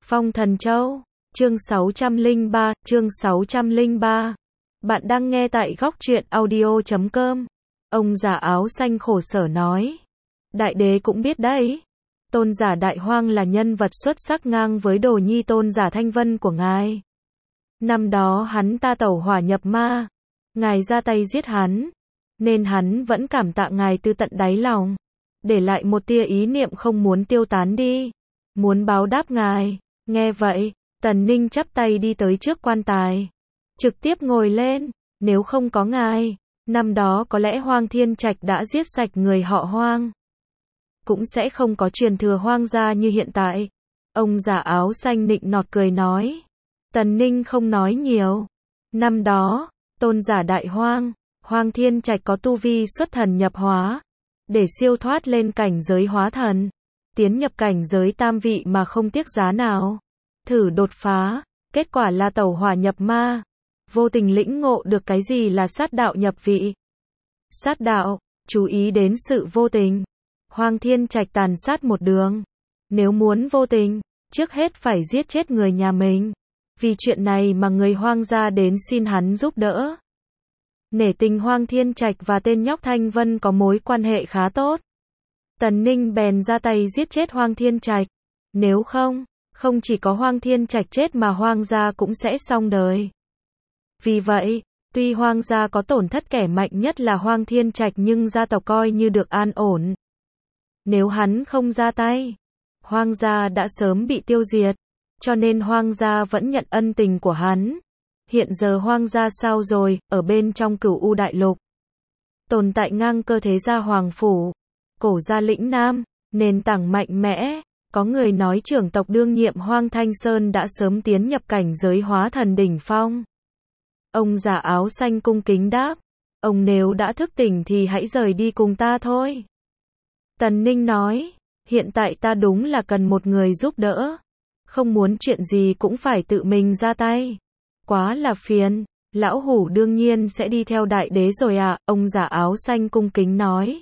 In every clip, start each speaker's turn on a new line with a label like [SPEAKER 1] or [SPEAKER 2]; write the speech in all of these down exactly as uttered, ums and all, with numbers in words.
[SPEAKER 1] Phong Thần Châu, chương sáu trăm lẻ ba, chương sáu trăm lẻ ba. Bạn đang nghe tại góc truyện audio chấm com. Ông già áo xanh khổ sở nói. Đại đế cũng biết đấy. Tôn giả Đại Hoang là nhân vật xuất sắc ngang với đồ nhi tôn giả Thanh Vân của ngài. Năm đó hắn ta tẩu hỏa nhập ma. Ngài ra tay giết hắn. Nên hắn vẫn cảm tạ ngài từ tận đáy lòng. Để lại một tia ý niệm không muốn tiêu tán đi. Muốn báo đáp ngài. Nghe vậy, Tần Ninh chắp tay đi tới trước quan tài. Trực tiếp ngồi lên. Nếu không có ngài, năm đó có lẽ Hoang Thiên Trạch đã giết sạch người họ Hoang. Cũng sẽ không có truyền thừa Hoang gia như hiện tại. Ông già áo xanh nịnh nọt cười nói. Tần Ninh không nói nhiều. Năm đó, tôn giả Đại Hoang, Hoang Thiên Trạch có tu vi xuất thần nhập hóa. Để siêu thoát lên cảnh giới hóa thần. Tiến nhập cảnh giới tam vị mà không tiếc giá nào. Thử đột phá, kết quả là tẩu hỏa nhập ma. Vô tình lĩnh ngộ được cái gì là sát đạo nhập vị. Sát đạo, chú ý đến sự vô tình. Hoang Thiên Trạch tàn sát một đường. Nếu muốn vô tình, trước hết phải giết chết người nhà mình. Vì chuyện này mà người Hoang gia đến xin hắn giúp đỡ. Nể tình Hoang Thiên Trạch và tên nhóc Thanh Vân có mối quan hệ khá tốt. Tần Ninh bèn ra tay giết chết Hoang Thiên Trạch. Nếu không, không chỉ có Hoang Thiên Trạch chết mà Hoang gia cũng sẽ xong đời. Vì vậy, tuy Hoang gia có tổn thất kẻ mạnh nhất là Hoang Thiên Trạch nhưng gia tộc coi như được an ổn. Nếu hắn không ra tay, Hoang gia đã sớm bị tiêu diệt. Cho nên Hoang gia vẫn nhận ân tình của hắn. Hiện giờ Hoang gia sao rồi, ở bên trong Cửu U Đại Lục. Tồn tại ngang cơ thế gia Hoàng Phủ, Cổ gia lĩnh Nam, nền tảng mạnh mẽ. Có người nói trưởng tộc đương nhiệm Hoang Thanh Sơn đã sớm tiến nhập cảnh giới hóa thần đỉnh phong. Ông già áo xanh cung kính đáp. Ông nếu đã thức tỉnh thì hãy rời đi cùng ta thôi. Tần Ninh nói. Hiện tại ta đúng là cần một người giúp đỡ. Không muốn chuyện gì cũng phải tự mình ra tay. Quá là phiền. Lão hủ đương nhiên sẽ đi theo đại đế rồi ạ. À, ông già áo xanh cung kính nói.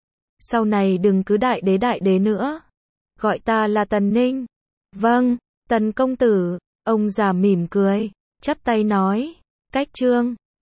[SPEAKER 1] Sau này đừng cứ đại đế đại đế nữa. Gọi ta là Tần Ninh. Vâng, Tần công tử. Ông già mỉm cười. Chắp tay nói. Cách chương.